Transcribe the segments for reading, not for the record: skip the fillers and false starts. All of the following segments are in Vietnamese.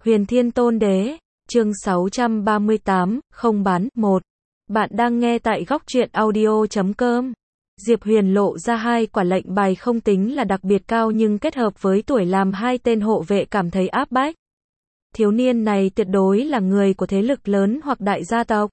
Huyền Thiên Tôn Đế, chương 638, không bán, 1. Bạn đang nghe tại góc truyện audio.com. Diệp Huyền lộ ra hai quả lệnh bài không tính là đặc biệt cao nhưng kết hợp với tuổi làm hai tên hộ vệ cảm thấy áp bách. Thiếu niên này tuyệt đối là người của thế lực lớn hoặc đại gia tộc.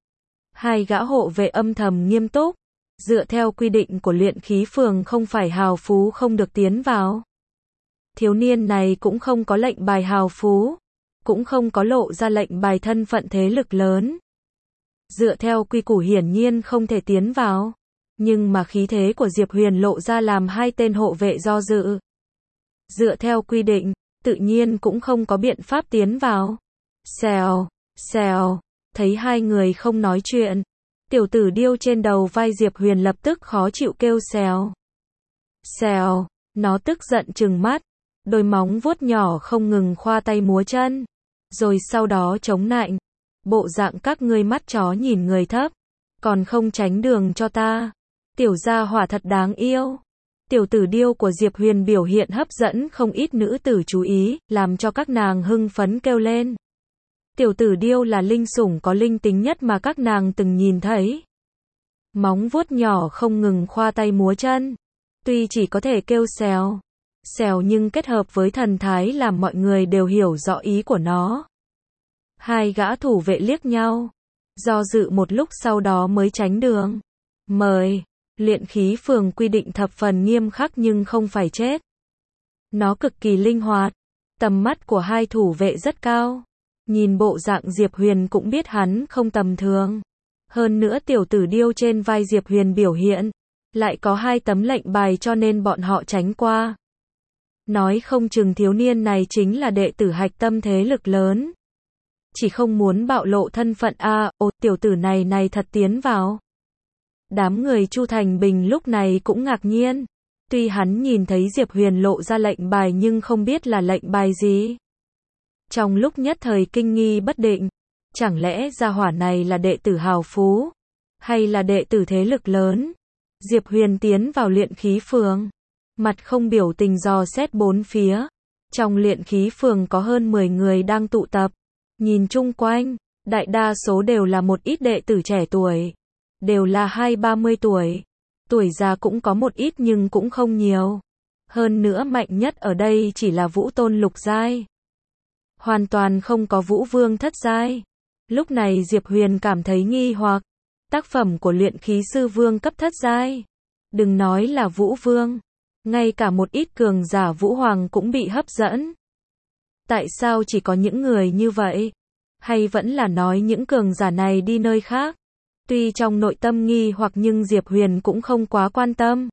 Hai gã hộ vệ âm thầm nghiêm túc. Dựa theo quy định của luyện khí phường không phải hào phú không được tiến vào. Thiếu niên này cũng không có lệnh bài hào phú, cũng không có lộ ra lệnh bài thân phận thế lực lớn. Dựa theo quy củ hiển nhiên không thể tiến vào, nhưng mà khí thế của Diệp Huyền lộ ra làm hai tên hộ vệ do dự. Dựa theo quy định, tự nhiên cũng không có biện pháp tiến vào. Xèo, xèo, thấy hai người không nói chuyện. Tiểu tử điêu trên đầu vai Diệp Huyền lập tức khó chịu kêu xèo. Xèo, nó tức giận trừng mắt, đôi móng vuốt nhỏ không ngừng khoa tay múa chân, rồi sau đó chống nạnh. Bộ dạng các ngươi mắt chó nhìn người thấp, còn không tránh đường cho ta. Tiểu gia hỏa thật đáng yêu. Tiểu tử điêu của Diệp Huyền biểu hiện hấp dẫn không ít nữ tử chú ý, làm cho các nàng hưng phấn kêu lên. Tiểu tử điêu là linh sủng có linh tính nhất mà các nàng từng nhìn thấy. Móng vuốt nhỏ không ngừng khoa tay múa chân. Tuy chỉ có thể kêu xèo, xèo nhưng kết hợp với thần thái làm mọi người đều hiểu rõ ý của nó. Hai gã thủ vệ liếc nhau, do dự một lúc sau đó mới tránh đường. Mời, luyện khí phường quy định thập phần nghiêm khắc nhưng không phải chết. Nó cực kỳ linh hoạt, tầm mắt của hai thủ vệ rất cao. Nhìn bộ dạng Diệp Huyền cũng biết hắn không tầm thường. Hơn nữa tiểu tử điêu trên vai Diệp Huyền biểu hiện, lại có hai tấm lệnh bài cho nên bọn họ tránh qua. Nói không chừng thiếu niên này chính là đệ tử hạch tâm thế lực lớn. Chỉ không muốn bạo lộ thân phận tiểu tử này thật tiến vào. Đám người Chu Thành Bình lúc này cũng ngạc nhiên. Tuy hắn nhìn thấy Diệp Huyền lộ ra lệnh bài nhưng không biết là lệnh bài gì. Trong lúc nhất thời kinh nghi bất định, chẳng lẽ gia hỏa này là đệ tử hào phú, hay là đệ tử thế lực lớn? Diệp Huyền tiến vào luyện khí phường, mặt không biểu tình dò xét bốn phía. Trong luyện khí phường có hơn 10 người đang tụ tập, nhìn chung quanh, đại đa số đều là một ít đệ tử trẻ tuổi, đều là 20-30 tuổi. Tuổi già cũng có một ít nhưng cũng không nhiều. Hơn nữa mạnh nhất ở đây chỉ là Vũ Tôn lục giai. Hoàn toàn không có Vũ Vương thất giai. Lúc này Diệp Huyền cảm thấy nghi hoặc. Tác phẩm của luyện khí sư vương cấp thất giai. Đừng nói là Vũ Vương. Ngay cả một ít cường giả Vũ Hoàng cũng bị hấp dẫn. Tại sao chỉ có những người như vậy? Hay vẫn là nói những cường giả này đi nơi khác? Tuy trong nội tâm nghi hoặc nhưng Diệp Huyền cũng không quá quan tâm.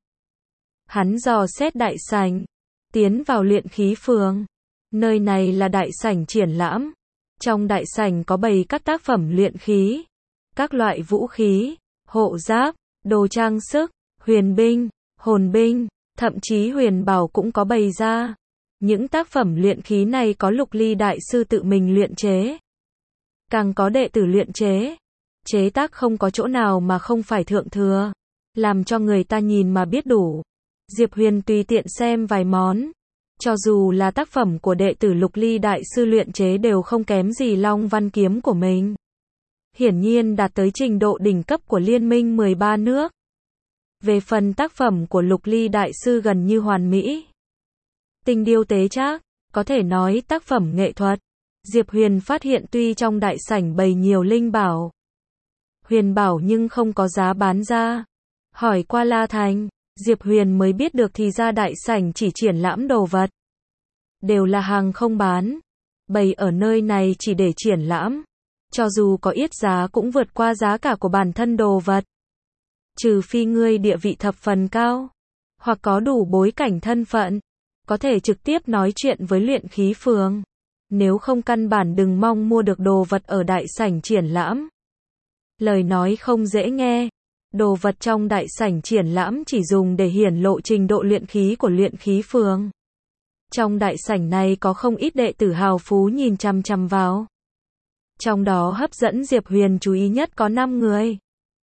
Hắn dò xét đại sảnh, tiến vào luyện khí phường. Nơi này là đại sảnh triển lãm. Trong đại sảnh có bày các tác phẩm luyện khí, các loại vũ khí, hộ giáp, đồ trang sức, huyền binh, hồn binh, thậm chí huyền bảo cũng có bày ra. Những tác phẩm luyện khí này có Lục Ly đại sư tự mình luyện chế, càng có đệ tử luyện chế. Chế tác không có chỗ nào mà không phải thượng thừa, làm cho người ta nhìn mà biết đủ. Diệp Huyền tùy tiện xem vài món. Cho dù là tác phẩm của đệ tử Lục Ly đại sư luyện chế đều không kém gì Long Văn kiếm của mình. Hiển nhiên đạt tới trình độ đỉnh cấp của Liên minh 13 nước. Về phần tác phẩm của Lục Ly đại sư gần như hoàn mỹ. Tinh điêu tế trác, có thể nói tác phẩm nghệ thuật. Diệp Huyền phát hiện tuy trong đại sảnh bày nhiều linh bảo, huyền bảo nhưng không có giá bán ra. Hỏi qua La Thành, Diệp Huyền mới biết được thì ra đại sảnh chỉ triển lãm đồ vật. Đều là hàng không bán. Bày ở nơi này chỉ để triển lãm. Cho dù có yết giá cũng vượt qua giá cả của bản thân đồ vật. Trừ phi ngươi địa vị thập phần cao, hoặc có đủ bối cảnh thân phận, có thể trực tiếp nói chuyện với luyện khí phường. Nếu không căn bản đừng mong mua được đồ vật ở đại sảnh triển lãm. Lời nói không dễ nghe. Đồ vật trong đại sảnh triển lãm chỉ dùng để hiển lộ trình độ luyện khí của luyện khí phường. Trong đại sảnh này có không ít đệ tử hào phú nhìn chằm chằm vào. Trong đó hấp dẫn Diệp Huyền chú ý nhất có 5 người.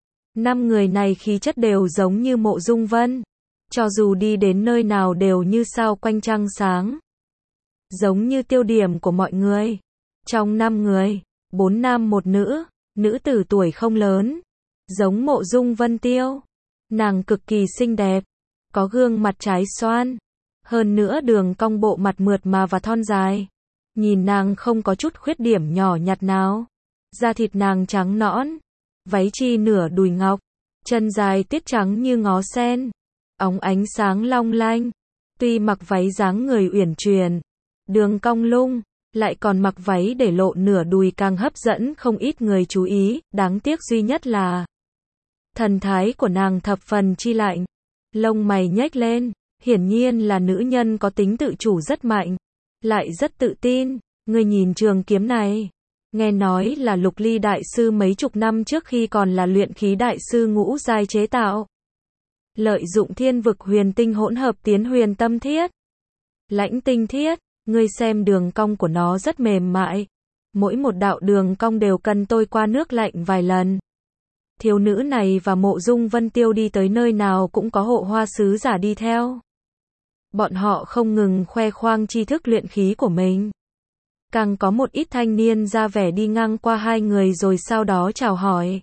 5 người này khí chất đều giống như Mộ Dung Vân. Cho dù đi đến nơi nào đều như sao quanh trăng sáng. Giống như tiêu điểm của mọi người. Trong 5 người, 4 nam 1 nữ, nữ tử tuổi không lớn, giống Mộ Dung Vân Tiêu. Nàng cực kỳ xinh đẹp, có gương mặt trái xoan, hơn nữa đường cong bộ mặt mượt mà và thon dài. Nhìn nàng không có chút khuyết điểm nhỏ nhặt nào. Da thịt nàng trắng nõn, váy chi nửa đùi ngọc, chân dài tiết trắng như ngó sen, óng ánh sáng long lanh. Tuy mặc váy dáng người uyển chuyển, đường cong lung, lại còn mặc váy để lộ nửa đùi càng hấp dẫn không ít người chú ý, đáng tiếc duy nhất là thần thái của nàng thập phần chi lạnh, lông mày nhếch lên, hiển nhiên là nữ nhân có tính tự chủ rất mạnh, lại rất tự tin. Ngươi nhìn trường kiếm này, nghe nói là Lục Ly đại sư mấy chục năm trước khi còn là luyện khí đại sư ngũ giai chế tạo. Lợi dụng thiên vực huyền tinh hỗn hợp tiến huyền tâm thiết, lãnh tinh thiết, ngươi xem đường cong của nó rất mềm mại, mỗi một đạo đường cong đều cần tôi qua nước lạnh vài lần. Thiếu nữ này và Mộ Dung Vân Tiêu đi tới nơi nào cũng có hộ hoa sứ giả đi theo. Bọn họ không ngừng khoe khoang tri thức luyện khí của mình. Càng có một ít thanh niên ra vẻ đi ngang qua hai người rồi sau đó chào hỏi.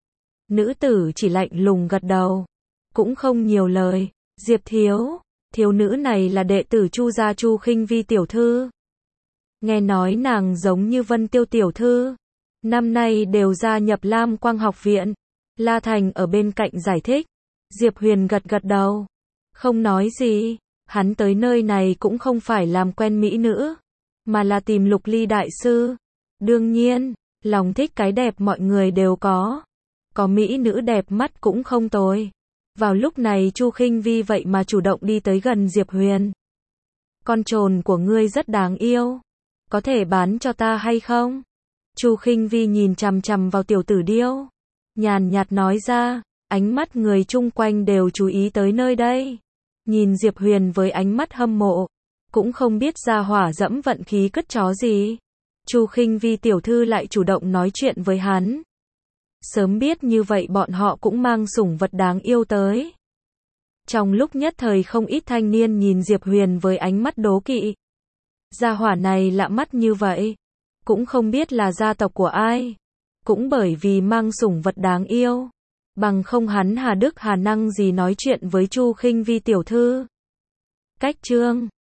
Nữ tử chỉ lạnh lùng gật đầu, cũng không nhiều lời. Diệp thiếu, thiếu nữ này là đệ tử Chu gia Chu Khinh Vi tiểu thư. Nghe nói nàng giống như Vân Tiêu tiểu thư, năm nay đều gia nhập Lam Quang học viện. La Thành ở bên cạnh giải thích. Diệp Huyền gật gật đầu, không nói gì. Hắn tới nơi này cũng không phải làm quen mỹ nữ, mà là tìm Lục Ly đại sư. Đương nhiên, lòng thích cái đẹp mọi người đều có mỹ nữ đẹp mắt cũng không tồi. Vào lúc này Chu Khinh Vi vậy mà chủ động đi tới gần Diệp Huyền. Con trồn của ngươi rất đáng yêu, có thể bán cho ta hay không? Chu Khinh Vi nhìn chằm chằm vào tiểu tử điêu, nhàn nhạt nói ra, ánh mắt người chung quanh đều chú ý tới nơi đây. Nhìn Diệp Huyền với ánh mắt hâm mộ, cũng không biết ra hỏa dẫm vận khí cất chó gì. Chu Khinh Vi tiểu thư lại chủ động nói chuyện với hắn. Sớm biết như vậy bọn họ cũng mang sủng vật đáng yêu tới. Trong lúc nhất thời không ít thanh niên nhìn Diệp Huyền với ánh mắt đố kỵ. Gia hỏa này lạ mắt như vậy, cũng không biết là gia tộc của ai. Cũng bởi vì mang sủng vật đáng yêu, bằng không hắn hà đức hà năng gì nói chuyện với Chu Khinh Vi tiểu thư. Cách chương